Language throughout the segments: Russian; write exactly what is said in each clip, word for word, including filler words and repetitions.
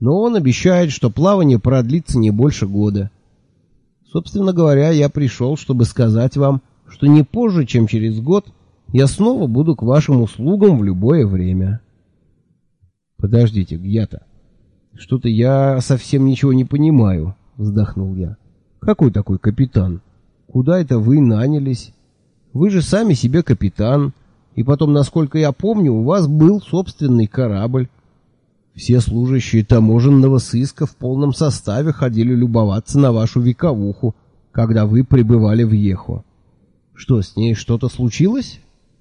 Но он обещает, что плавание продлится не больше года. Собственно говоря, я пришел, чтобы сказать вам, что не позже, чем через год, я снова буду к вашим услугам в любое время. Подождите, Гьята. Что-то я совсем ничего не понимаю, вздохнул я. Какой такой капитан? Куда это вы нанялись? Вы же сами себе капитан, и потом, насколько я помню, у вас был собственный корабль. Все служащие таможенного сыска в полном составе ходили любоваться на вашу вековуху, когда вы прибывали в Ехо. Что, с ней что-то случилось?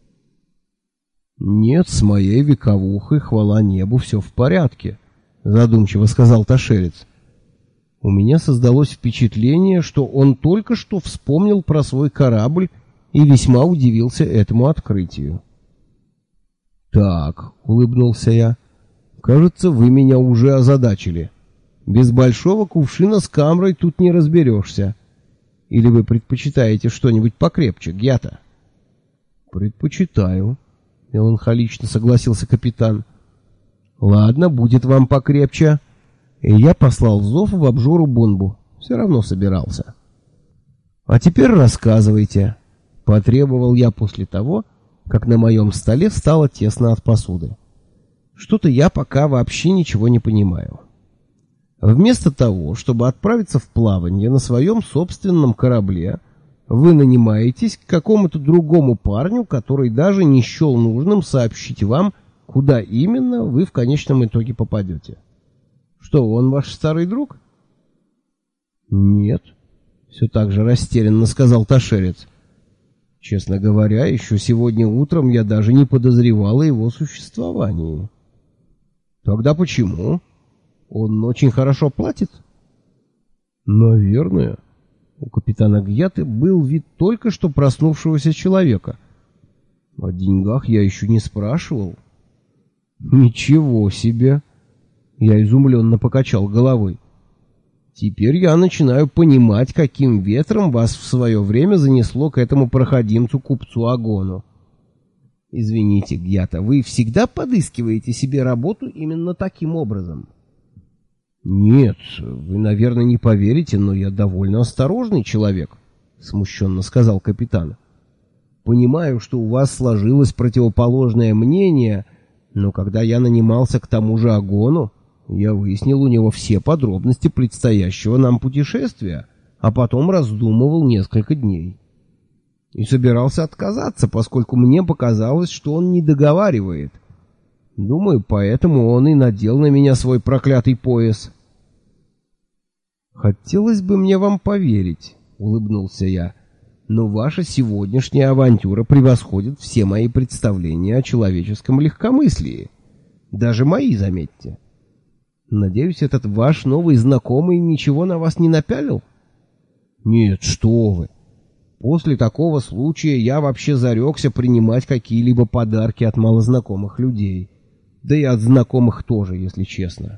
Нет, с моей вековухой, хвала небу, все в порядке, задумчиво сказал Ташелец. У меня создалось впечатление, что он только что вспомнил про свой корабль и весьма удивился этому открытию. «Так», — улыбнулся я, — «кажется, вы меня уже озадачили. Без большого кувшина с камрой тут не разберешься. Или вы предпочитаете что-нибудь покрепче, Гьята?» «Предпочитаю», — меланхолично согласился капитан. «Ладно, будет вам покрепче». И я послал зов в обжору Бонбу. Все равно собирался. «А теперь рассказывайте», — потребовал я после того, как на моем столе стало тесно от посуды. «Что-то я пока вообще ничего не понимаю. Вместо того, чтобы отправиться в плавание на своем собственном корабле, вы нанимаетесь к какому-то другому парню, который даже не счел нужным сообщить вам, куда именно вы в конечном итоге попадете. Что, он ваш старый друг?» «Нет», — все так же растерянно сказал Ташелец. «Честно говоря, еще сегодня утром я даже не подозревал о его существовании». «Тогда почему? Он очень хорошо платит?» «Наверное». У капитана Гьяты был вид только что проснувшегося человека. О деньгах я еще не спрашивал. «Ничего себе!» Я изумленно покачал головой. «Теперь я начинаю понимать, каким ветром вас в свое время занесло к этому проходимцу-купцу Агону. Извините, Гьята, вы всегда подыскиваете себе работу именно таким образом?» «Нет, вы, наверное, не поверите, но я довольно осторожный человек», — смущенно сказал капитан. «Понимаю, что у вас сложилось противоположное мнение, но когда я нанимался к тому же Агону, я выяснил у него все подробности предстоящего нам путешествия, а потом раздумывал несколько дней. И собирался отказаться, поскольку мне показалось, что он не договаривает. Думаю, поэтому он и надел на меня свой проклятый пояс». «Хотелось бы мне вам поверить», — улыбнулся я, «но ваша сегодняшняя авантюра превосходит все мои представления о человеческом легкомыслии. Даже мои, заметьте. Надеюсь, этот ваш новый знакомый ничего на вас не напялил?» «Нет, что вы. После такого случая я вообще зарекся принимать какие-либо подарки от малознакомых людей. Да и от знакомых тоже, если честно».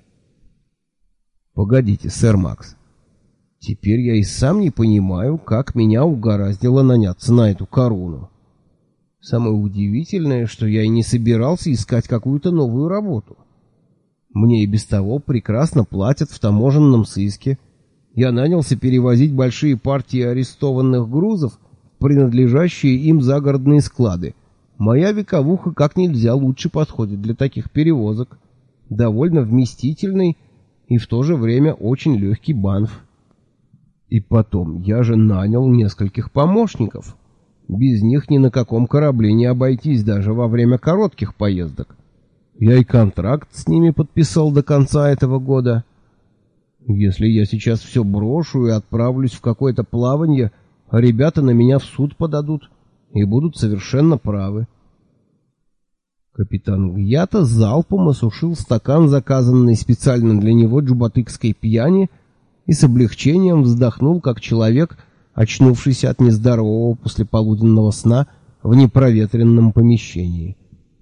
«Погодите, сэр Макс. Теперь я и сам не понимаю, как меня угораздило наняться на эту корону. Самое удивительное, что я и не собирался искать какую-то новую работу. Мне и без того прекрасно платят в таможенном сыске. Я нанялся перевозить большие партии арестованных грузов в принадлежащие им загородные склады. Моя вековуха как нельзя лучше подходит для таких перевозок. Довольно вместительный и в то же время очень легкий банф. И потом, я же нанял нескольких помощников. Без них ни на каком корабле не обойтись даже во время коротких поездок. Я и контракт с ними подписал до конца этого года. Если я сейчас все брошу и отправлюсь в какое-то плавание, ребята на меня в суд подадут и будут совершенно правы». Капитан Гьята залпом осушил стакан, заказанный специально для него джубатыкской пьяни, и с облегчением вздохнул, как человек, очнувшийся от нездорового послеполуденного сна в непроветренном помещении.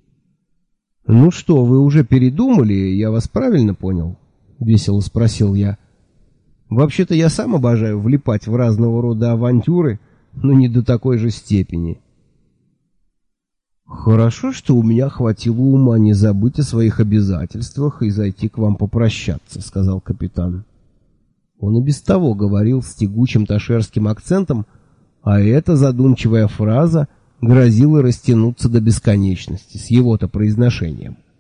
«Ну что, вы уже передумали? Я вас правильно понял?» — весело спросил я. «Вообще-то я сам обожаю влипать в разного рода авантюры, но не до такой же степени». Хорошо, что у меня хватило ума не забыть о своих обязательствах и зайти к вам попрощаться, сказал капитан. Он и без того говорил с тягучим ташерским акцентом, а эта задумчивая фраза грозила растянуться до бесконечности с его-то произношением.